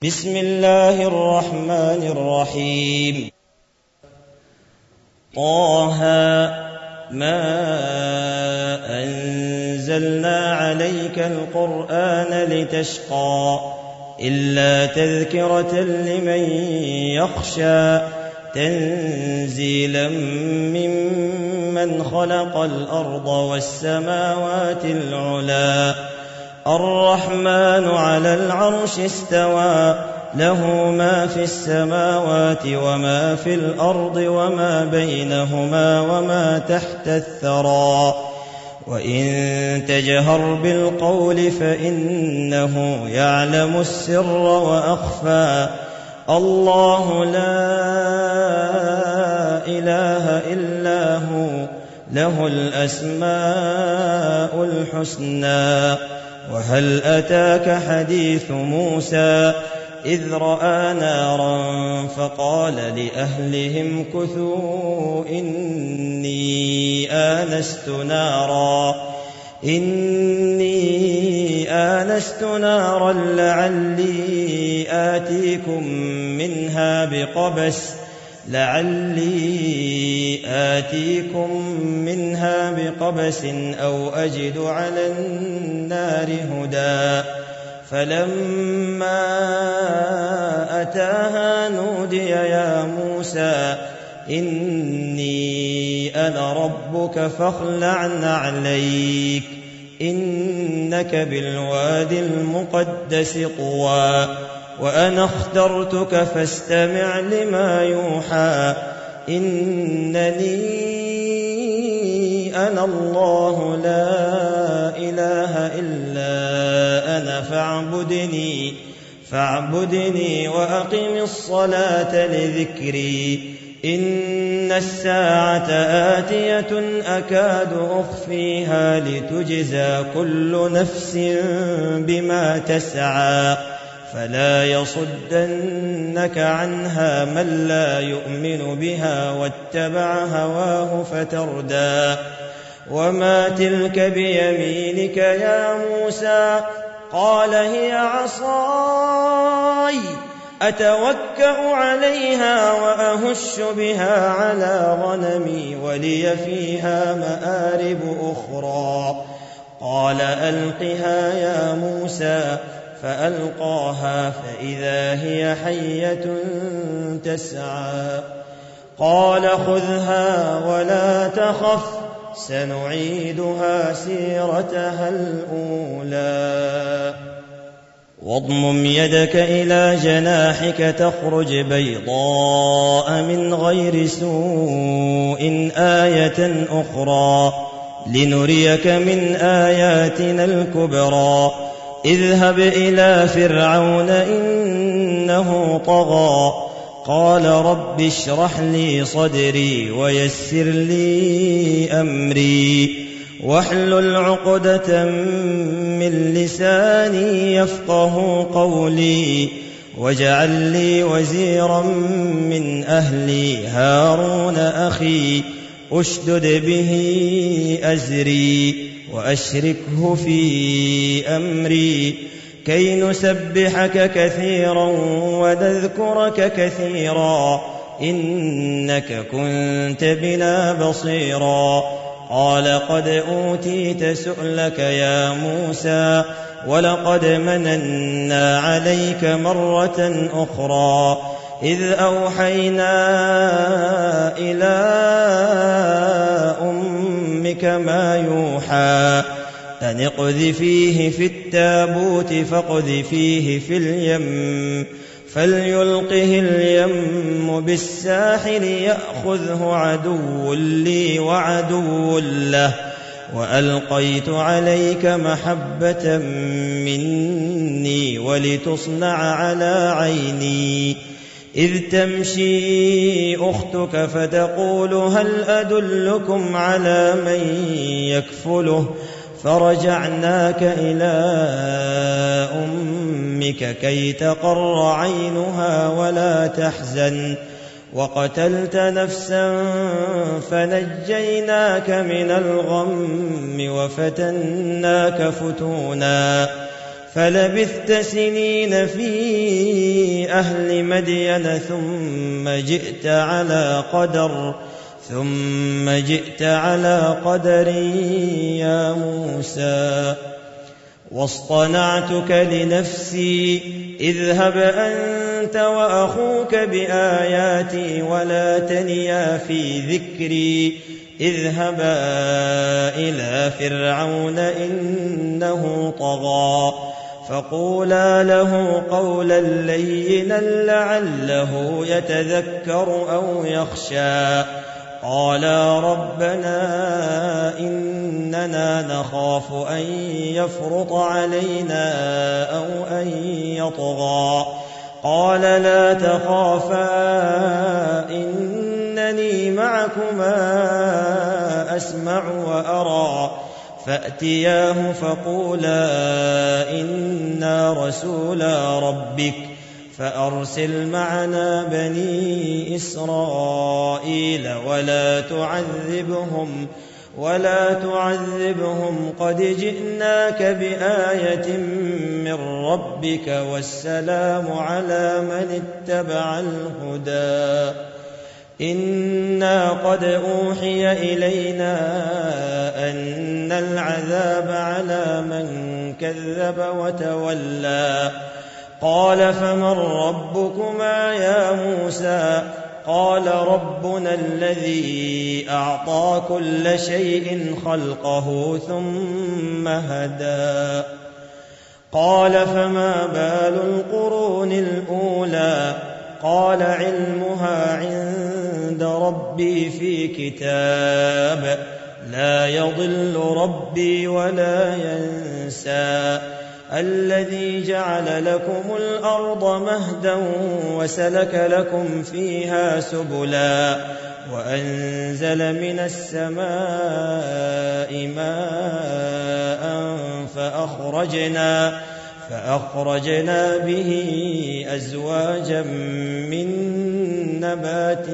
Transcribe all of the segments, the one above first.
بسم الله الرحمن الرحيم. طه ما أنزلنا عليك القرآن لتشقى إلا تذكرة لمن يخشى تنزيلا ممن خلق الأرض والسماوات العلى الرحمن على العرش استوى له ما في السماوات وما في الأرض وما بينهما وما تحت الثرى وإن تجهر بالقول فإنه يعلم السر وأخفى الله لا إله إلا هو له الأسماء الحسنى. وهل أتاك حديث موسى إذ رأى نارا فقال لأهلهم كثوا إني آنست نارا لعلي آتيكم منها بقبس أو أجد على النار هدى. فلما أتاها نودي يا موسى إني أنا ربك فاخلع نعليك إنك بالوادي المقدس طوى وأنا اخترتك فاستمع لما يوحى إنني أنا الله لا إله إلا أنا فاعبدني وأقم الصلاة لذكري إن الساعة آتية أكاد أخفيها لتجزى كل نفس بما تسعى فلا يصدنك عنها من لا يؤمن بها واتبع هواه فتردى. وما تلك بيمينك يا موسى قال هي عصاي أتوكأ عليها وأهش بها على غنمي ولي فيها مآرب أخرى. قال ألقها يا موسى فألقاها فإذا هي حية تسعى. قال خذها ولا تخف سنعيدها سيرتها الأولى. واضمم يدك إلى جناحك تخرج بيضاء من غير سوء آية أخرى لنريك من آياتنا الكبرى. اذهب إلى فرعون إنه طغى قال رب اشرح لي صدري ويسر لي أمري واحلل عقدة من لساني يفقه قولي واجعل لي وزيرا من أهلي هارون أخي أشدد به أزري وأشركه في أمري كي نسبحك كثيرا ونذكرك كثيرا إنك كنت بنا بصيرا. قال قد أوتيت سؤلك يا موسى ولقد مننا عليك مرة أخرى إذ أوحينا إلى أمك ما يوحى أن اقذفيه في التابوت فاقذفيه في اليم فليلقه اليم بالساحل يأخذه عدو لي وعدو له وألقيت عليك محبة مني ولتصنع على عيني إذ تمشي أختك فتقول هل أدلكم على من يكفله فرجعناك إلى أمك كي تقر عينها ولا تحزن وقتلت نفسا فنجيناك من الغم وفتناك فتونا فلبثت سنين في أهل مدين ثم جئت على قدر يا موسى واصطنعتك لنفسي اذهب أنت وأخوك بآياتي ولا تنيا في ذكري اذهبا إلى فرعون إنه طغى فقولا له قولا لينا لعله يتذكر أو يخشى قالا ربنا إننا نخاف أن يفرط علينا أو أن يطغى قال لا تخافا إنني معكما أسمع وأرى فأتياه فقولا إنا رسولا ربك فأرسل معنا بني إسرائيل ولا تعذبهم قد جئناك بآية من ربك والسلام على من اتبع الهدى إنا قد أوحي إلينا أن العذاب على من كذب وتولى قال فمن ربكما يا موسى قال ربنا الذي أعطى كل شيء خلقه ثم هدى قال فما بال القرون الأولى قال علمها عند ربي في كتاب لا يضل ربي ولا ينسى الذي جعل لكم الأرض مهدا وسلك لكم فيها سبلا وأنزل من السماء ماء فأخرجنا به أزواجا من نبات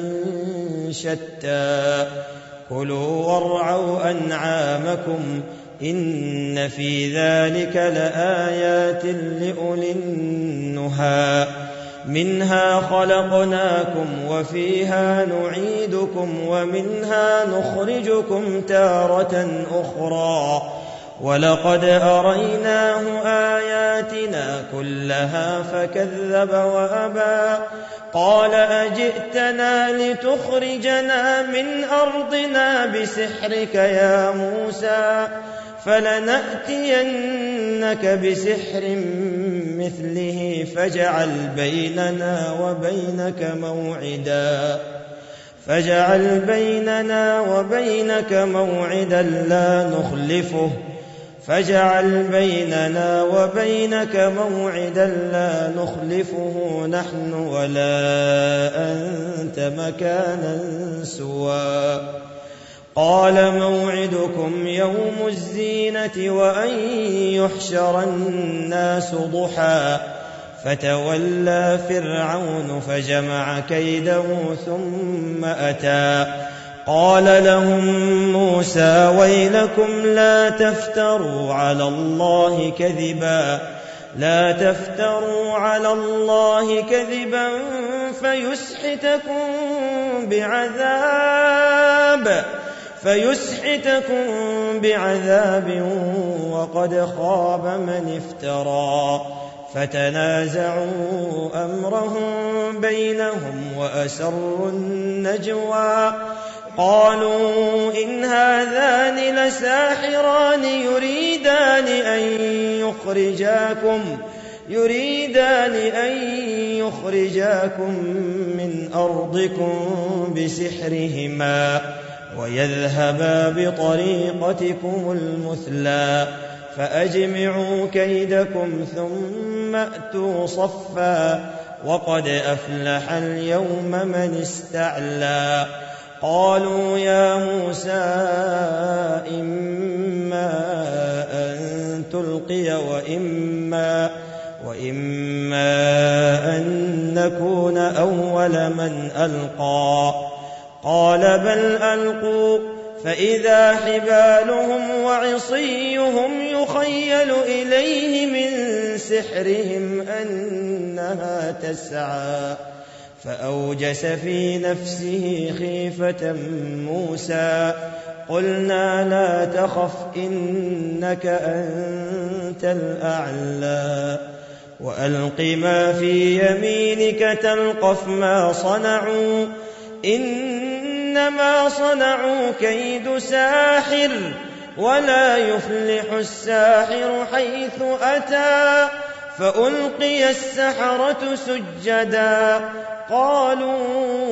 شتى كلوا وارعوا أنعامكم إن في ذلك لآيات لأولي النهى منها خلقناكم وفيها نعيدكم ومنها نخرجكم تارة أخرى ولقد أريناه آياتنا كلها فكذب وأبى قال أجئتنا لتخرجنا من أرضنا بسحرك يا موسى فلنأتينك بسحر مثله فاجعل بيننا وبينك موعدا لا نخلفه نحن ولا أنت مكانا سوى قال موعدكم يوم الزينة وأن يحشر الناس ضحى فتولى فرعون فجمع كيده ثم أتى قال لهم موسى ويلكم لا تفتروا على الله كذبا فيسحتكم بعذاب وقد خاب من افترى فتنازعوا أمرهم بينهم وأسروا النجوى قالوا إن هذان لساحران يريدان أن يخرجاكم من أرضكم بسحرهما ويذهبا بطريقتكم المثلى فأجمعوا كيدكم ثم أتوا صفا وقد أفلح اليوم من استعلى قالوا يا موسى إما أن تلقي وإما أن نكون أول من ألقى قال بل ألقوا فإذا حبالهم وعصيهم يخيل إليه من سحرهم أنها تسعى فأوجس في نفسه خيفة موسى قلنا لا تخف إنك أنت الأعلى وألق ما في يمينك تلقف ما صنعوا إنما صنعوا كيد ساحر ولا يفلح الساحر حيث أتى فألقي السحرة سجدا قالوا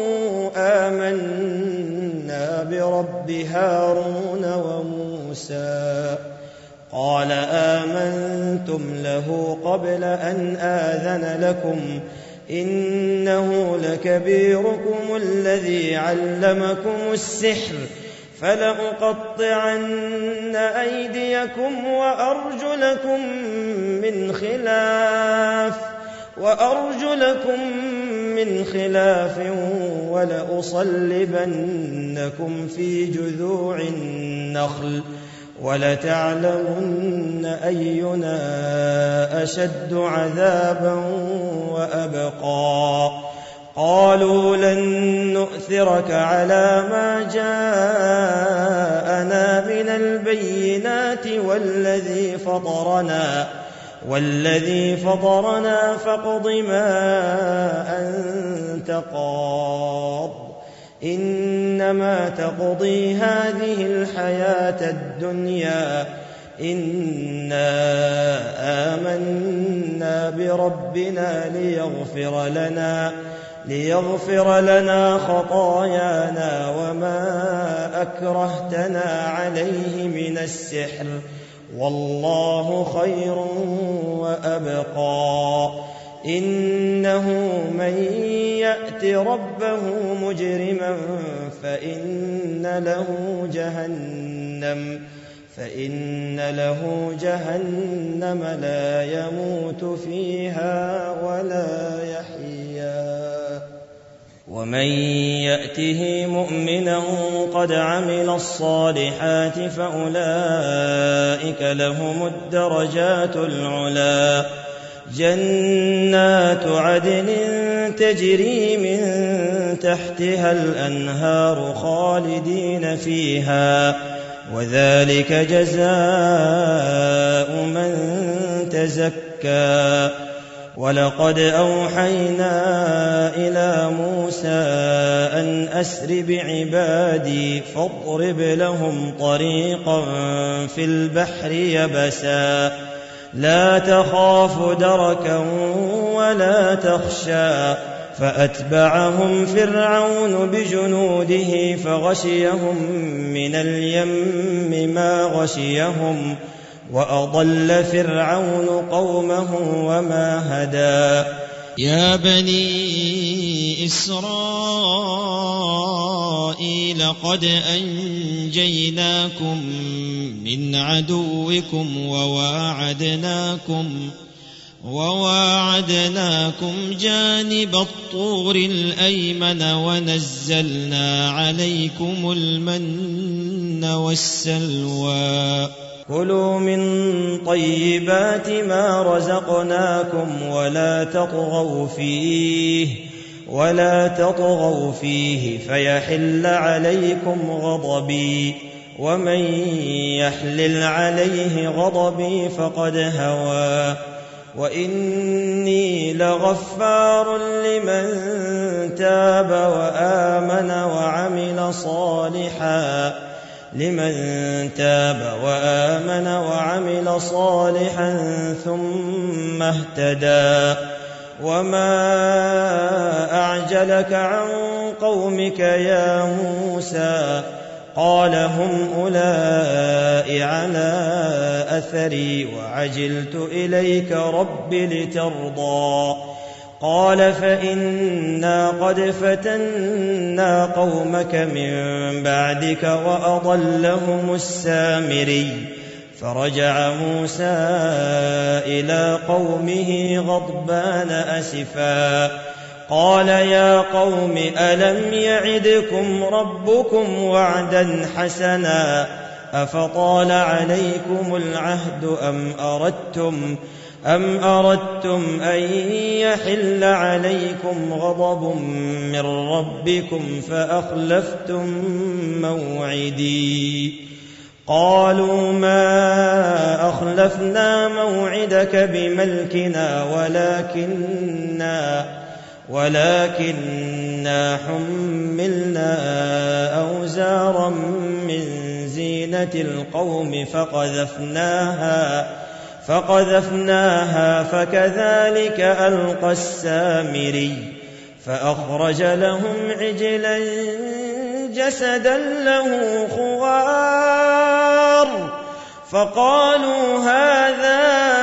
آمنا برب هارون وموسى قال آمنتم له قبل أن آذن لكم إنه لكبيركم الذي علمكم السحر فلأقطعن أيديكم وأرجلكم من خلاف ولأصلبنكم في جذوع النخل ولتعلمن أينا أشد عذابا وأبقى قالوا لن نؤثرك على ما جاءنا من البينات والذي فطرنا فاقض ما أنت قاض إنما تقضي هذه الحياة الدنيا إنا آمنا بربنا ليغفر لنا خطايانا وما أكرهتنا عليه من السحر والله خير وأبقى إنه من يأت ربه مجرما فإن له جهنم لا يموت فيها ولا يحيا ومن يأته مؤمنا قد عمل الصالحات فأولئك لهم الدرجات العلى جنات عدن تجري من تحتها الأنهار خالدين فيها وذلك جزاء من تزكى ولقد أوحينا إلى موسى أن أسر بعبادي فاضرب لهم طريقا في البحر يبسا لا تخاف دركا ولا تخشى فأتبعهم فرعون بجنوده فغشيهم من اليم ما غشيهم وأضل فرعون قومه وما هدى يا بني إسرائيل قد أنجيناكم من عدوكم وواعدناكم جانب الطور الأيمن ونزلنا عليكم المن والسلوى كلوا من طيبات ما رزقناكم ولا تطغوا فيه فيحل عليكم غضبي ومن يحلل عليه غضبي فقد هوى وإني لغفار لمن تاب وآمن وعمل صالحا ثم اهتدى وما أعجلك عن قومك يا موسى قال هم أولئك على أثري وعجلت إليك رب لترضى قال فإنا قد فتنا قومك من بعدك وأضلهم السامري فرجع موسى إلى قومه غضبان أسفا قال يا قوم ألم يعدكم ربكم وعدا حسنا أفطال عليكم العهد أم أردتم أن يحل عليكم غضب من ربكم فأخلفتم موعدي قالوا ما أخلفنا موعدك بملكنا ولكننا حملنا أوزارا من زينة القوم فقذفناها فكذلك ألقى السامري فأخرج لهم عجلا جسدا له خوار فقالوا هذا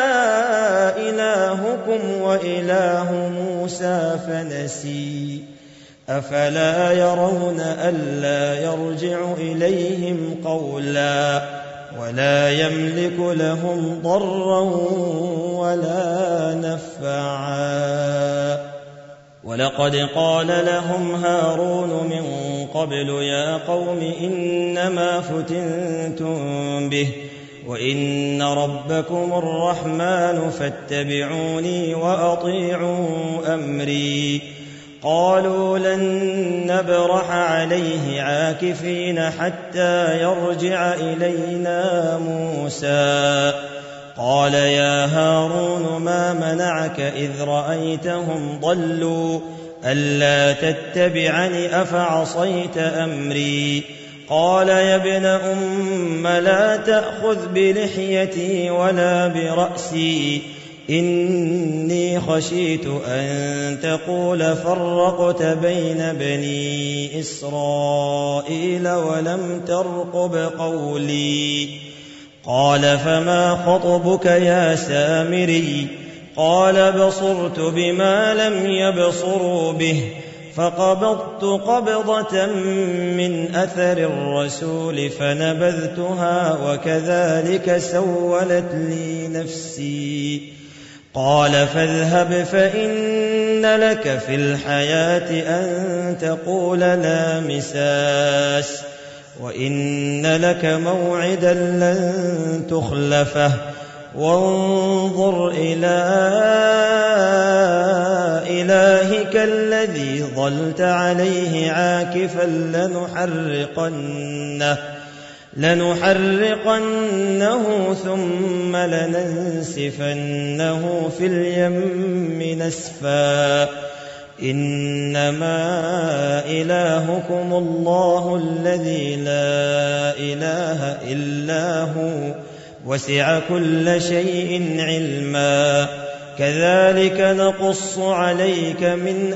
إلهكم وإله موسى فنسي أفلا يرون ألا يرجع إليهم قولا ولا يملك لهم ضرا ولا نفعا ولقد قال لهم هارون من قبل يا قوم إنما فتنتم به وإن ربكم الرحمن فاتبعوني وأطيعوا أمري قالوا لن نبرح عليه عاكفين حتى يرجع إلينا موسى قال يا هارون ما منعك إذ رأيتهم ضلوا ألا تتبعني أفعصيت أمري قال يا ابن أم لا تأخذ بلحيتي ولا برأسي إني خشيت أن تقول فرقت بين بني إسرائيل ولم ترقب قولي قال فما خطبك يا سامري قال بصرت بما لم يبصروا به فقبضت قبضة من أثر الرسول فنبذتها وكذلك سولت لي نفسي قال فاذهب فإن لك في الحياة أن تقول لا مساس وإن لك موعدا لن تخلفه وانظر إلى إلهك الذي ظلت عليه عاكفا لنحرقنه ثم لننسفنه في اليم نسفا إنما إلهكم الله الذي لا إله إلا هو وسع كل شيء علما كذلك نقص عليك من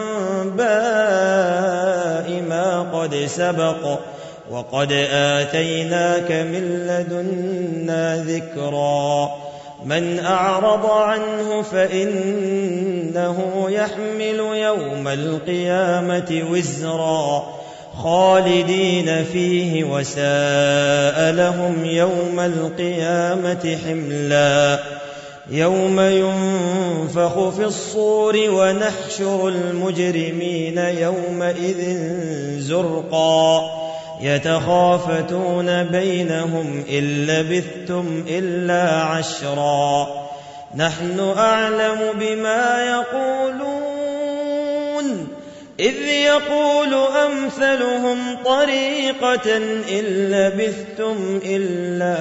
أنباء ما قد سبق وقد آتيناك من لدنا ذكرا من أعرض عنه فإنه يحمل يوم القيامة وزرا خالدين فيه وساء لهم يوم القيامة حملا يوم ينفخ في الصور ونحشر المجرمين يومئذ زرقا يتخافتون بينهم إن لبثتم إلا عشرا نحن أعلم بما يقولون إذ يقول أمثلهم طريقة إن لبثتم إلا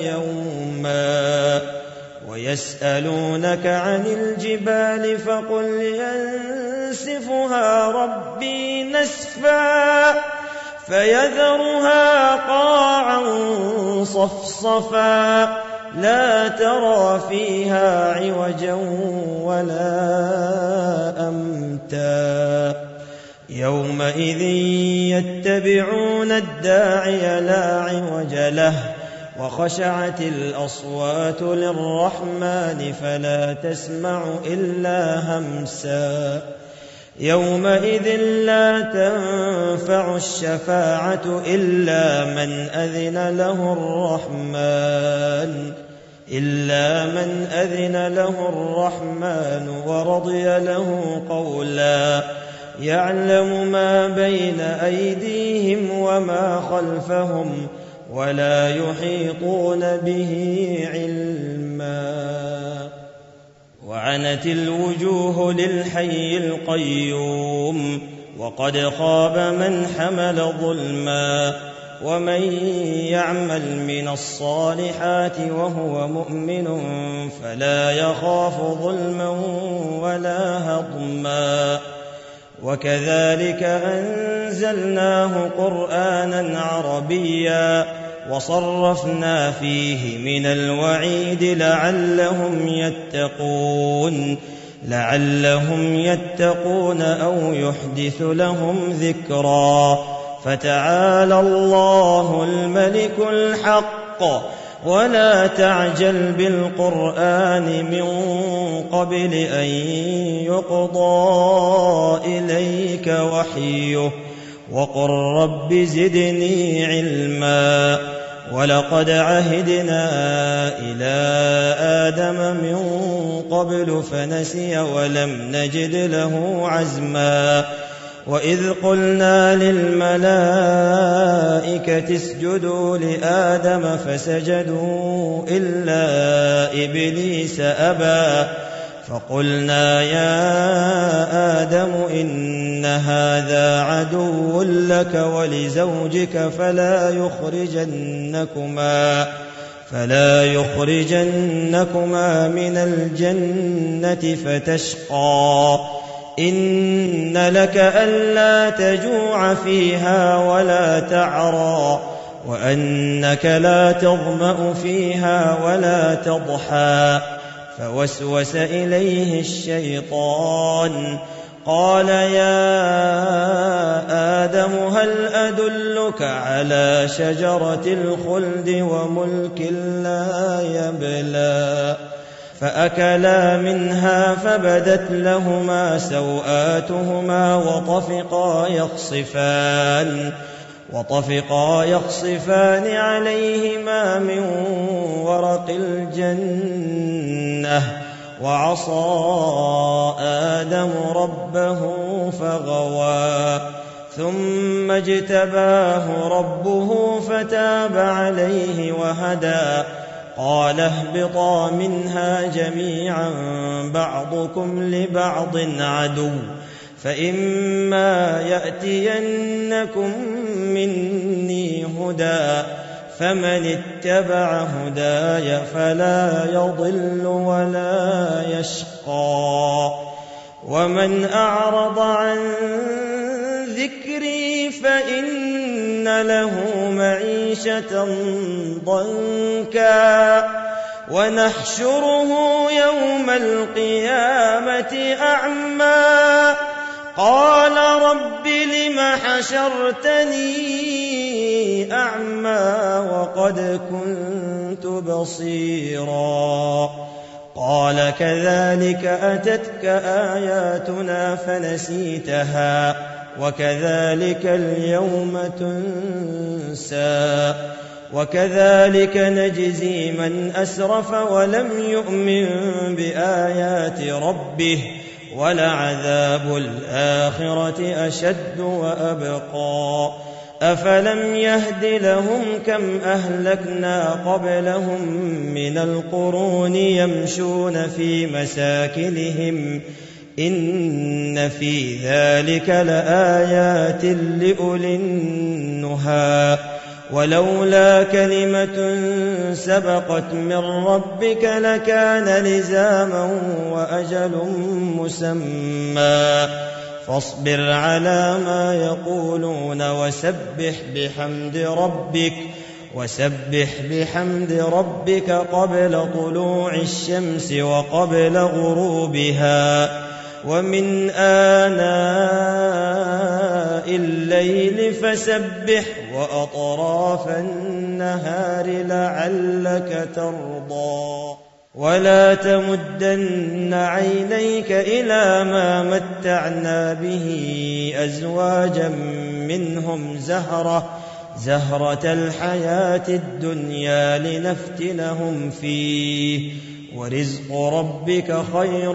يوما ويسألونك عن الجبال فقل ينسفها ربي نسفا فيذرها قاعا صفصفا لا ترى فيها عوجا ولا أمتا يومئذ يتبعون الداعي لا عوج له وخشعت الأصوات للرحمن فلا تسمع إلا همسا يومئذ لا تنفع الشفاعة إلا من أذن له الرحمن إلا من أذن له الرحمن ورضي له قولا يعلم ما بين أيديهم وما خلفهم ولا يحيطون به علما. وعنت الوجوه للحي القيوم وقد خاب من حمل ظلما. ومن يعمل من الصالحات وهو مؤمن فلا يخاف ظلما ولا هضما. وكذلك أنزلناه قرآنا عربيا وصرفنا فيه من الوعيد لعلهم يتقون أو يحدث لهم ذكرا. فتعالى الله الملك الحق ولا تعجل بالقرآن من قبل أن يقضى إليك وحيه وقل رب زدني علما. ولقد عهدنا إلى آدم من قبل فنسي ولم نجد له عزما. وإذ قلنا للملائكة اسجدوا لآدم فسجدوا إلا إبليس أبى. فقلنا يا آدم إن هذا عدو لك ولزوجك فلا يخرجنكما من الجنة فتشقى. إن لك ألا تجوع فيها ولا تعرى وأنك لا تظمأ فيها ولا تضحى. فوسوس إليه الشيطان قال يا آدم هل أدلك على شجرة الخلد وملك لا يبلى. فأكلا منها فبدت لهما سوآتهما وطفقا يخصفان عليهما من ورق الجنة. وعصى آدم ربه فغوى ثم اجتباه ربه فتاب عليه وهدى. قال اهبطا منها جميعا بعضكم لبعض عدو فإما يأتينكم مني هدى فمن اتبع هداي فلا يضل ولا يشقى. ومن أعرض عن ذكري فإن له معيشة ضنكا ونحشره يوم القيامة أعمى. قال رب لم حشرتني أعمى وقد كنت بصيرا. قال كذلك أتتك آياتنا فنسيتها وكذلك اليوم تنسى. وكذلك نجزي من أسرف ولم يؤمن بآيات ربه ولعذاب الآخرة أشد وأبقى. أفلم يهد لهم كم أهلكنا قبلهم من القرون يمشون في مساكنهم إن في ذلك لآيات لأولي النهى. ولولا كلمة سبقت من ربك لكان لزاما وأجل مسمى. فاصبر على ما يقولون وسبح بحمد ربك قبل طلوع الشمس وقبل غروبها ومن آناء الليل فسبح وأطراف النهار لعلك ترضى. ولا تمدن عينيك إلى ما متعنا به أزواجا منهم زهرة الحياة الدنيا لنفتنهم فيه ورزق ربك خير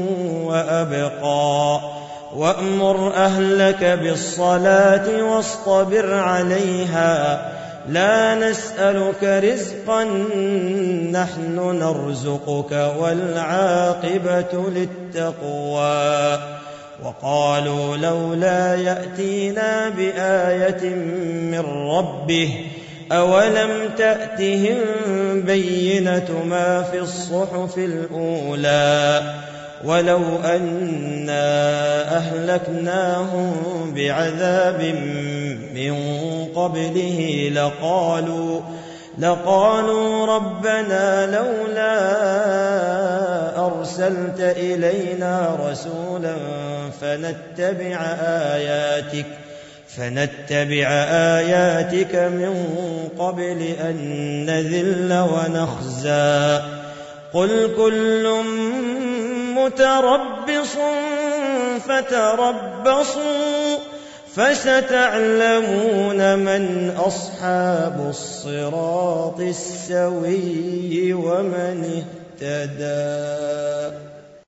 وأبقى وأمر أهلك بالصلاة واصطبر عليها لا نسألك رزقا نحن نرزقك والعاقبة للتقوى وقالوا لولا يأتينا بآية من ربه أولم تأتهم بينة ما في الصحف الأولى ولو أنا أهلكناهم بعذاب من قبله لقالوا ربنا لولا أرسلت إلينا رسولا فنتبع آياتك من قبل أن نذل ونخزى قل كل متربص فتربصوا فستعلمون من أصحاب الصراط السوي ومن اهتدى.